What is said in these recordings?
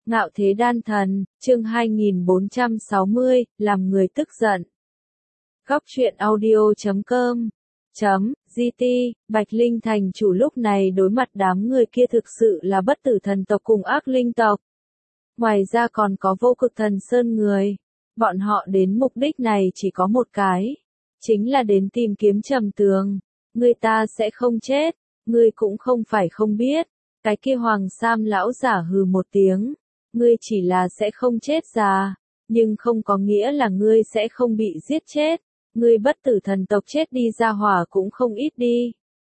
Ngạo thế đan thần, chương 2460, làm người tức giận. Góc truyện audio.com GT, Bạch Linh thành chủ lúc này đối mặt đám người kia thực sự là bất tử thần tộc cùng ác linh tộc. Ngoài ra còn có vô cực thần sơn người. Bọn họ đến mục đích này chỉ có một cái. Chính là đến tìm kiếm Trầm Tường. Người ta sẽ không chết, ngươi cũng không phải không biết. Cái kia Hoàng Sam lão giả hừ một tiếng. Ngươi chỉ là sẽ không chết già, nhưng không có nghĩa là ngươi sẽ không bị giết chết. Ngươi bất tử thần tộc chết đi ra hỏa cũng không ít đi.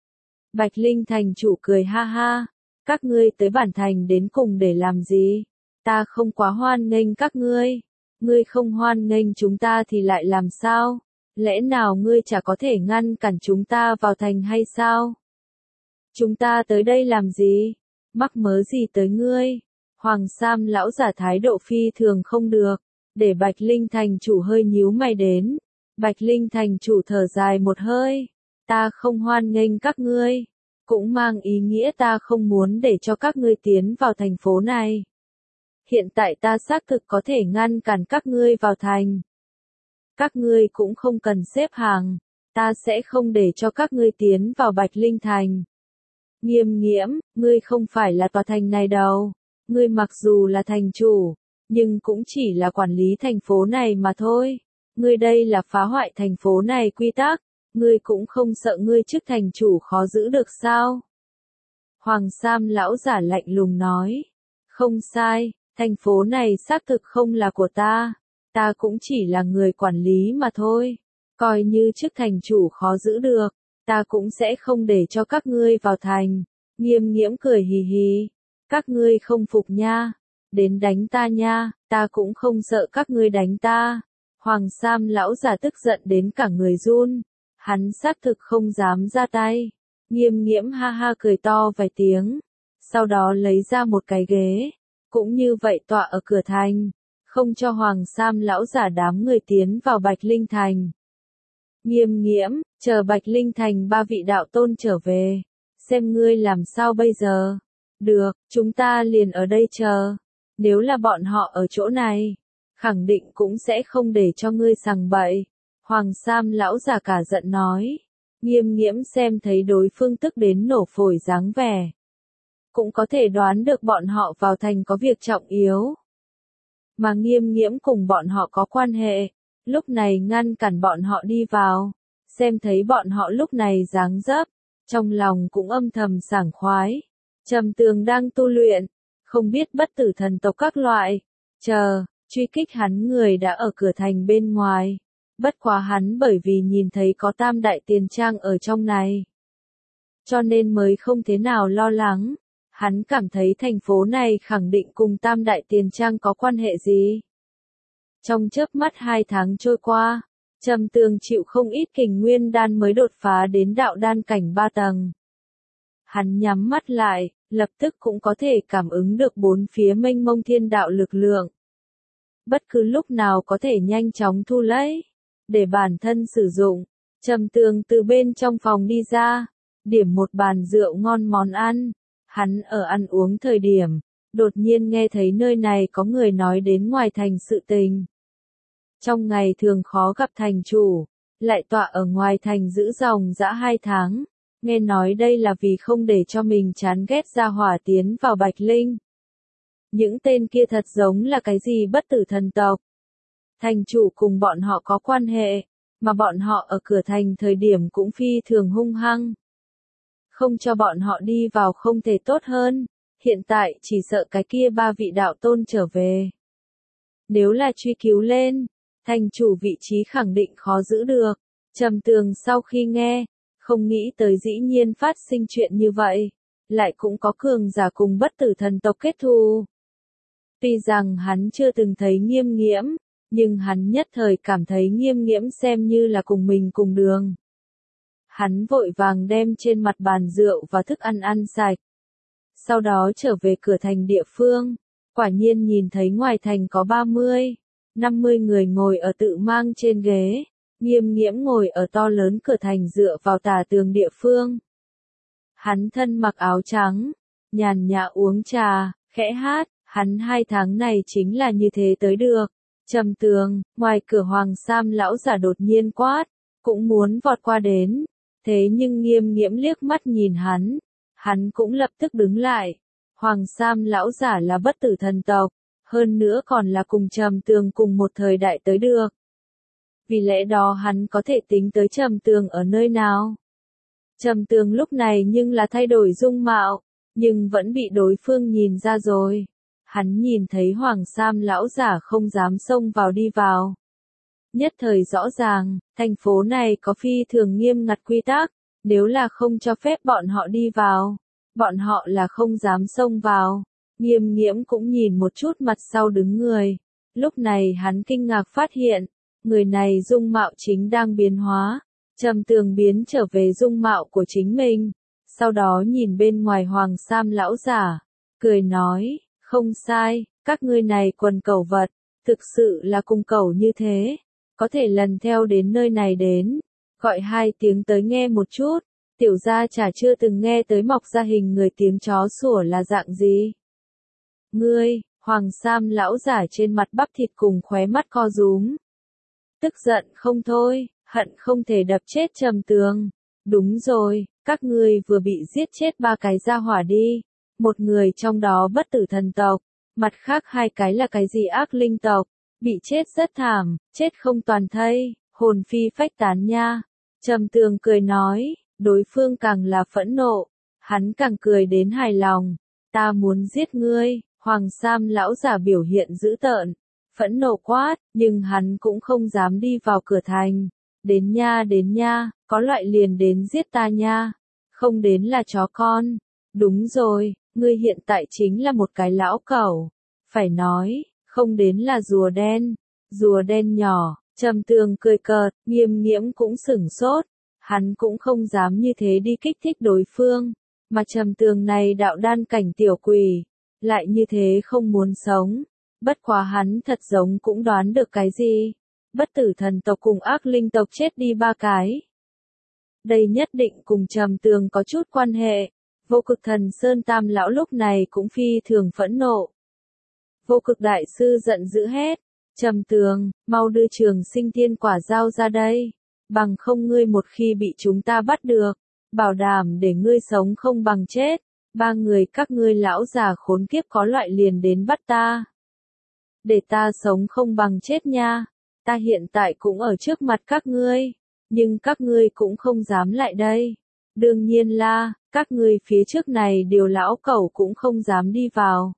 Bạch Linh thành chủ cười ha ha. Các ngươi tới bản thành đến cùng để làm gì? Ta không quá hoan nghênh các ngươi. Ngươi không hoan nghênh chúng ta thì lại làm sao? Lẽ nào ngươi chả có thể ngăn cản chúng ta vào thành hay sao? Chúng ta tới đây làm gì? Mắc mớ gì tới ngươi? Hoàng Sam lão giả thái độ phi thường không được, để Bạch Linh thành chủ hơi nhíu mày đến. Bạch Linh thành chủ thở dài một hơi, ta không hoan nghênh các ngươi, cũng mang ý nghĩa ta không muốn để cho các ngươi tiến vào thành phố này. Hiện tại ta xác thực có thể ngăn cản các ngươi vào thành. Các ngươi cũng không cần xếp hàng, ta sẽ không để cho các ngươi tiến vào Bạch Linh thành. Nghiêm Nghiễm, ngươi không phải là tòa thành này đâu. Ngươi mặc dù là thành chủ, nhưng cũng chỉ là quản lý thành phố này mà thôi. Ngươi đây là phá hoại thành phố này quy tắc, ngươi cũng không sợ ngươi chức thành chủ khó giữ được sao? Hoàng Sam lão giả lạnh lùng nói, không sai, thành phố này xác thực không là của ta cũng chỉ là người quản lý mà thôi. Coi như chức thành chủ khó giữ được, ta cũng sẽ không để cho các ngươi vào thành. Nghiêm Nghiễm cười hì hì. Các ngươi không phục nha, đến đánh ta nha, ta cũng không sợ các ngươi đánh ta. Hoàng Sam lão giả tức giận đến cả người run, hắn xác thực không dám ra tay. Nghiêm Nghiễm ha ha cười to vài tiếng, sau đó lấy ra một cái ghế, cũng như vậy tọa ở cửa thành, không cho Hoàng Sam lão giả đám người tiến vào Bạch Linh thành. Nghiêm Nghiễm, chờ Bạch Linh thành ba vị đạo tôn trở về, xem ngươi làm sao bây giờ. Được, chúng ta liền ở đây chờ. Nếu là bọn họ ở chỗ này, khẳng định cũng sẽ không để cho ngươi sằng bậy. Hoàng Sam lão già cả giận nói. Nghiêm Nghiễm xem thấy đối phương tức đến nổ phổi dáng vẻ. Cũng có thể đoán được bọn họ vào thành có việc trọng yếu. Mà Nghiêm Nghiễm cùng bọn họ có quan hệ. Lúc này ngăn cản bọn họ đi vào. Xem thấy bọn họ lúc này dáng dấp. Trong lòng cũng âm thầm sảng khoái. Trầm Tường đang tu luyện, không biết bất tử thần tộc các loại, truy kích hắn người đã ở cửa thành bên ngoài. Bất quá hắn bởi vì nhìn thấy có Tam Đại Tiền Trang ở trong này, cho nên mới không thế nào lo lắng. Hắn cảm thấy thành phố này khẳng định cùng Tam Đại Tiền Trang có quan hệ gì. Trong chớp mắt 2 tháng trôi qua, Trầm Tường chịu không ít kình nguyên đan mới đột phá đến đạo đan cảnh 3 tầng. Hắn nhắm mắt lại, lập tức cũng có thể cảm ứng được bốn phía mênh mông thiên đạo lực lượng. Bất cứ lúc nào có thể nhanh chóng thu lấy, để bản thân sử dụng. Trầm Tường từ bên trong phòng đi ra, điểm một bàn rượu ngon món ăn. Hắn ở ăn uống thời điểm, đột nhiên nghe thấy nơi này có người nói đến ngoài thành sự tình. Trong ngày thường khó gặp thành chủ, lại tọa ở ngoài thành giữ dòng dã 2 tháng. Nghe nói đây là vì không để cho mình chán ghét gia hỏa tiến vào Bạch Linh. Những tên kia thật giống là cái gì bất tử thần tộc. Thành chủ cùng bọn họ có quan hệ, mà bọn họ ở cửa thành thời điểm cũng phi thường hung hăng. Không cho bọn họ đi vào không thể tốt hơn, hiện tại chỉ sợ cái kia ba vị đạo tôn trở về. Nếu là truy cứu lên, thành chủ vị trí khẳng định khó giữ được. Trầm Tường sau khi nghe, không nghĩ tới dĩ nhiên phát sinh chuyện như vậy, lại cũng có cường giả cùng bất tử thần tộc kết thù. Tuy rằng hắn chưa từng thấy Nghiêm Nghiễm, nhưng hắn nhất thời cảm thấy Nghiêm Nghiễm xem như là cùng mình cùng đường. Hắn vội vàng đem trên mặt bàn rượu và thức ăn ăn sạch. Sau đó trở về cửa thành địa phương, quả nhiên nhìn thấy ngoài thành có 30-50 người ngồi ở tự mang trên ghế. Nghiêm Nghiễm ngồi ở to lớn cửa thành dựa vào tà tường địa phương. Hắn thân mặc áo trắng, nhàn nhã uống trà, khẽ hát, Hắn 2 tháng này chính là như thế tới được. Trầm Tường, ngoài cửa Hoàng Sam lão giả đột nhiên quát, cũng muốn vọt qua đến. Thế nhưng Nghiêm Nghiễm liếc mắt nhìn hắn cũng lập tức đứng lại. Hoàng Sam lão giả là bất tử thần tộc, hơn nữa còn là cùng Trầm Tường cùng một thời đại tới được. Vì lẽ đó hắn có thể tính tới Trầm Tường ở nơi nào. Trầm Tường lúc này nhưng là thay đổi dung mạo, nhưng vẫn bị đối phương nhìn ra rồi. Hắn nhìn thấy Hoàng Sam lão giả không dám xông vào đi vào. Nhất thời rõ ràng, thành phố này có phi thường nghiêm ngặt quy tắc, nếu là không cho phép bọn họ đi vào, bọn họ là không dám xông vào. Nghiêm Nghiễm cũng nhìn một chút mặt sau đứng người. Lúc này hắn kinh ngạc phát hiện, người này dung mạo chính đang biến hóa. Trầm Tường biến trở về dung mạo của chính mình. Sau đó nhìn bên ngoài Hoàng Sam lão giả, cười nói, không sai, các ngươi này quần cẩu vật, thực sự là cùng cẩu như thế. Có thể lần theo đến nơi này đến, gọi 2 tiếng tới nghe một chút. Tiểu gia chả chưa từng nghe tới mọc ra hình người tiếng chó sủa là dạng gì. Ngươi, Hoàng Sam lão giả trên mặt bắp thịt cùng khóe mắt co rúm. Tức giận không thôi, hận không thể đập chết Trầm Tường. Đúng rồi, các ngươi vừa bị giết chết 3 cái gia hỏa đi. Một người trong đó bất tử thần tộc, mặt khác 2 cái là cái gì ác linh tộc, bị chết rất thảm, chết không toàn thây, hồn phi phách tán nha. Trầm Tường cười nói, đối phương càng là phẫn nộ, hắn càng cười đến hài lòng. Ta muốn giết ngươi. Hoàng Sam lão giả biểu hiện dữ tợn, phẫn nộ quát, nhưng hắn cũng không dám đi vào cửa thành. Đến nha, có loại liền đến giết ta nha, không đến là chó con. Đúng rồi, ngươi hiện tại chính là một cái lão cẩu. Phải nói, không đến là rùa đen nhỏ. Trầm Tường cười cợt, Nghiêm Nghiễm cũng sửng sốt, hắn cũng không dám như thế đi kích thích đối phương, mà Trầm Tường này đạo đan cảnh tiểu quỷ, lại như thế không muốn sống. Bất quá hắn thật giống cũng đoán được cái gì. Bất tử thần tộc cùng ác linh tộc chết đi 3 cái. Đây nhất định cùng Trầm Tường có chút quan hệ. Vô Cực Thần Sơn Tam lão lúc này cũng phi thường phẫn nộ. Vô Cực đại sư giận dữ hét, Trầm Tường, mau đưa Trường Sinh Thiên Quả giao ra đây, bằng không ngươi một khi bị chúng ta bắt được, bảo đảm để ngươi sống không bằng chết. 3 người các ngươi lão già khốn kiếp có loại liền đến bắt ta. Để ta sống không bằng chết nha. Ta hiện tại cũng ở trước mặt các ngươi, nhưng các ngươi cũng không dám lại đây. Đương nhiên là, các ngươi phía trước này điều lão cẩu cũng không dám đi vào.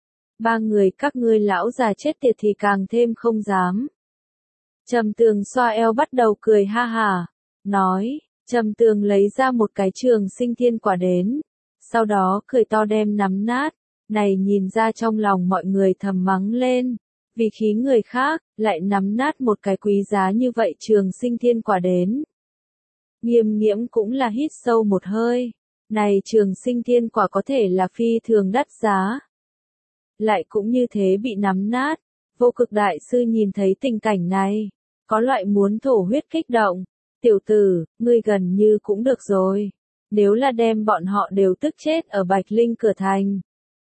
3 người các ngươi lão già chết tiệt thì càng thêm không dám. Trầm Tường xoa eo bắt đầu cười ha hả, nói, Trầm Tường lấy ra một cái Trường Sinh Thiên Quả đến, sau đó cười to đem nắm nát, này nhìn ra trong lòng mọi người thầm mắng lên, vì khí người khác, lại nắm nát một cái quý giá như vậy Trường Sinh Thiên Quả đến. Nghiêm Nghiễm cũng là hít sâu một hơi, này Trường Sinh Thiên Quả có thể là phi thường đắt giá. Lại cũng như thế bị nắm nát, Vô Cực đại sư nhìn thấy tình cảnh này, có loại muốn thổ huyết kích động. Tiểu tử, ngươi gần như cũng được rồi. Nếu là đem bọn họ đều tức chết ở Bạch Linh cửa thành,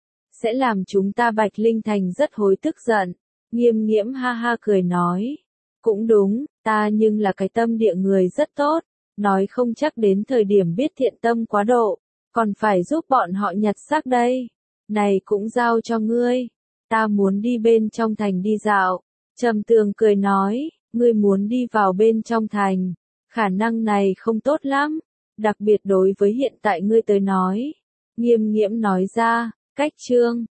sẽ làm chúng ta Bạch Linh thành rất hối tức giận. Nghiêm Nghiễm ha ha cười nói, cũng đúng, ta nhưng là cái tâm địa người rất tốt, nói không chắc đến thời điểm biết thiện tâm quá độ, còn phải giúp bọn họ nhặt xác đây. Này cũng giao cho ngươi, ta muốn đi bên trong thành đi dạo. Trầm Tường cười nói, ngươi muốn đi vào bên trong thành, khả năng này không tốt lắm, đặc biệt đối với hiện tại ngươi tới nói. Nghiêm Nghiễm nói ra, cách chương